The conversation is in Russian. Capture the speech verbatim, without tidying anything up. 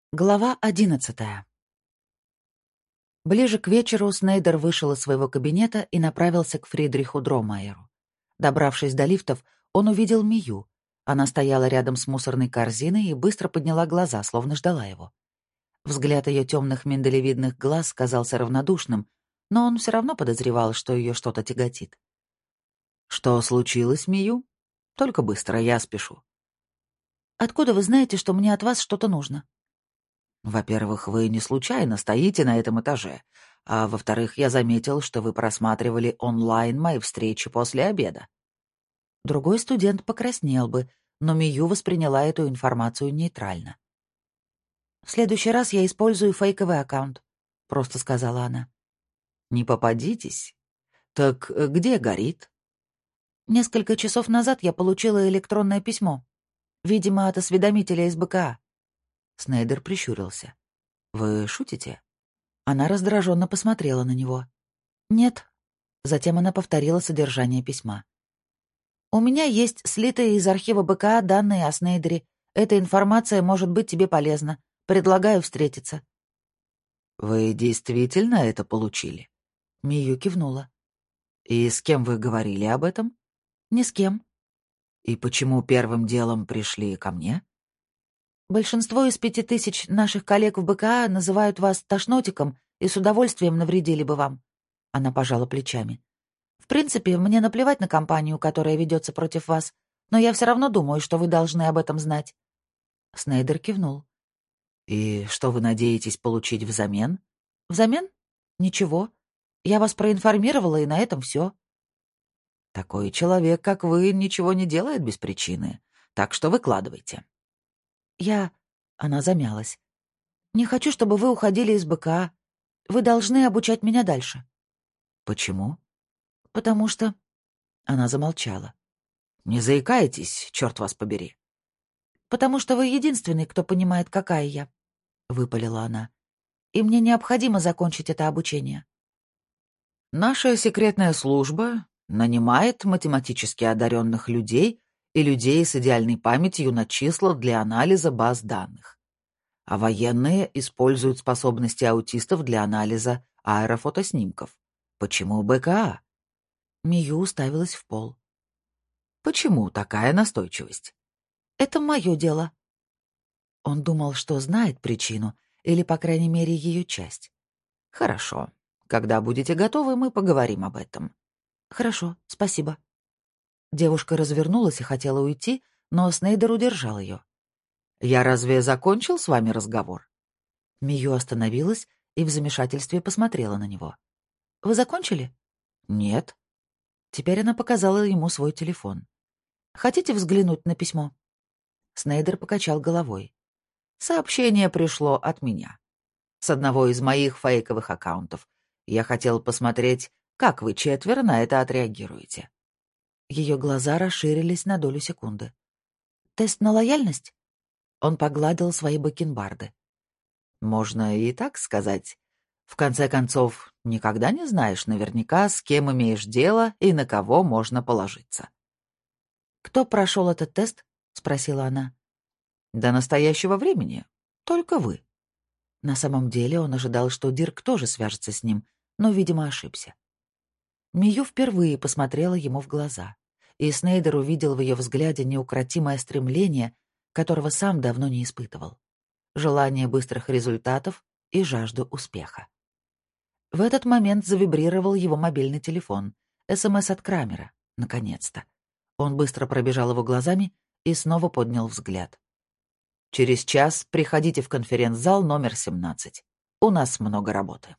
Глава одиннадцатая. Ближе к вечеру Снейдер вышел из своего кабинета и направился к Фридриху Дромайеру. Добравшись до лифтов, он увидел Мию. Она стояла рядом с мусорной корзиной и быстро подняла глаза, словно ждала его. Взгляд ее темных миндалевидных глаз казался равнодушным, но он все равно подозревал, что ее что-то тяготит. «Что случилось, Мию? Только быстро, я спешу». «Откуда вы знаете, что мне от вас что-то нужно?» «Во-первых, вы не случайно стоите на этом этаже, а во-вторых, я заметил, что вы просматривали онлайн мои встречи после обеда». Другой студент покраснел бы, но Мию восприняла эту информацию нейтрально. «В следующий раз я использую фейковый аккаунт», — просто сказала она. «Не попадитесь. Так э, где горит?» «Несколько часов назад я получила электронное письмо. Видимо, от осведомителя из БКА». Снейдер прищурился. «Вы шутите?» Она раздраженно посмотрела на него. «Нет». Затем она повторила содержание письма. «У меня есть слитые из архива БКА данные о Снейдере. Эта информация может быть тебе полезна. Предлагаю встретиться». «Вы действительно это получили?» Мию кивнула. «И с кем вы говорили об этом?» «Ни с кем». «И почему первым делом пришли ко мне?» «Большинство из пяти тысяч наших коллег в БКА называют вас тошнотиком и с удовольствием навредили бы вам». Она пожала плечами. «В принципе, мне наплевать на кампанию, которая ведется против вас, но я все равно думаю, что вы должны об этом знать». Снейдер кивнул. «И что вы надеетесь получить взамен?» «Взамен? Ничего. Я вас проинформировала, и на этом все». «Такой человек, как вы, ничего не делает без причины, так что выкладывайте». «Я...» — она замялась. «Не хочу, чтобы вы уходили из БКА. Вы должны обучать меня дальше». «Почему?» «Потому что...» Она замолчала. «Не заикайтесь, черт вас побери». «Потому что вы единственный, кто понимает, какая я», — выпалила она. «И мне необходимо закончить это обучение». «Наша секретная служба нанимает математически одаренных людей и людей с идеальной памятью на числа для анализа баз данных. А военные используют способности аутистов для анализа аэрофотоснимков. Почему БКА?» Мию уставилась в пол. «Почему такая настойчивость?» «Это мое дело». Он думал, что знает причину, или, по крайней мере, ее часть. «Хорошо. Когда будете готовы, мы поговорим об этом». «Хорошо, спасибо». Девушка развернулась и хотела уйти, но Снейдер удержал ее. «Я разве закончил с вами разговор?» Мию остановилась и в замешательстве посмотрела на него. «Вы закончили?» «Нет». Теперь она показала ему свой телефон. «Хотите взглянуть на письмо?» Снейдер покачал головой. «Сообщение пришло от меня. С одного из моих фейковых аккаунтов. Я хотел посмотреть, как вы четверо на это отреагируете». Ее глаза расширились на долю секунды. «Тест на лояльность?» Он погладил свои бакенбарды. «Можно и так сказать. В конце концов, никогда не знаешь наверняка, с кем имеешь дело и на кого можно положиться». «Кто прошел этот тест?» — спросила она. «До настоящего времени. Только вы». На самом деле он ожидал, что Дирк тоже свяжется с ним, но, видимо, ошибся. Мию впервые посмотрела ему в глаза, и Снейдер увидел в ее взгляде неукротимое стремление, которого сам давно не испытывал. Желание быстрых результатов и жажду успеха. В этот момент завибрировал его мобильный телефон. СМС от Крамера. Наконец-то. Он быстро пробежал его глазами и снова поднял взгляд. «Через час приходите в конференц-зал номер семнадцать. У нас много работы».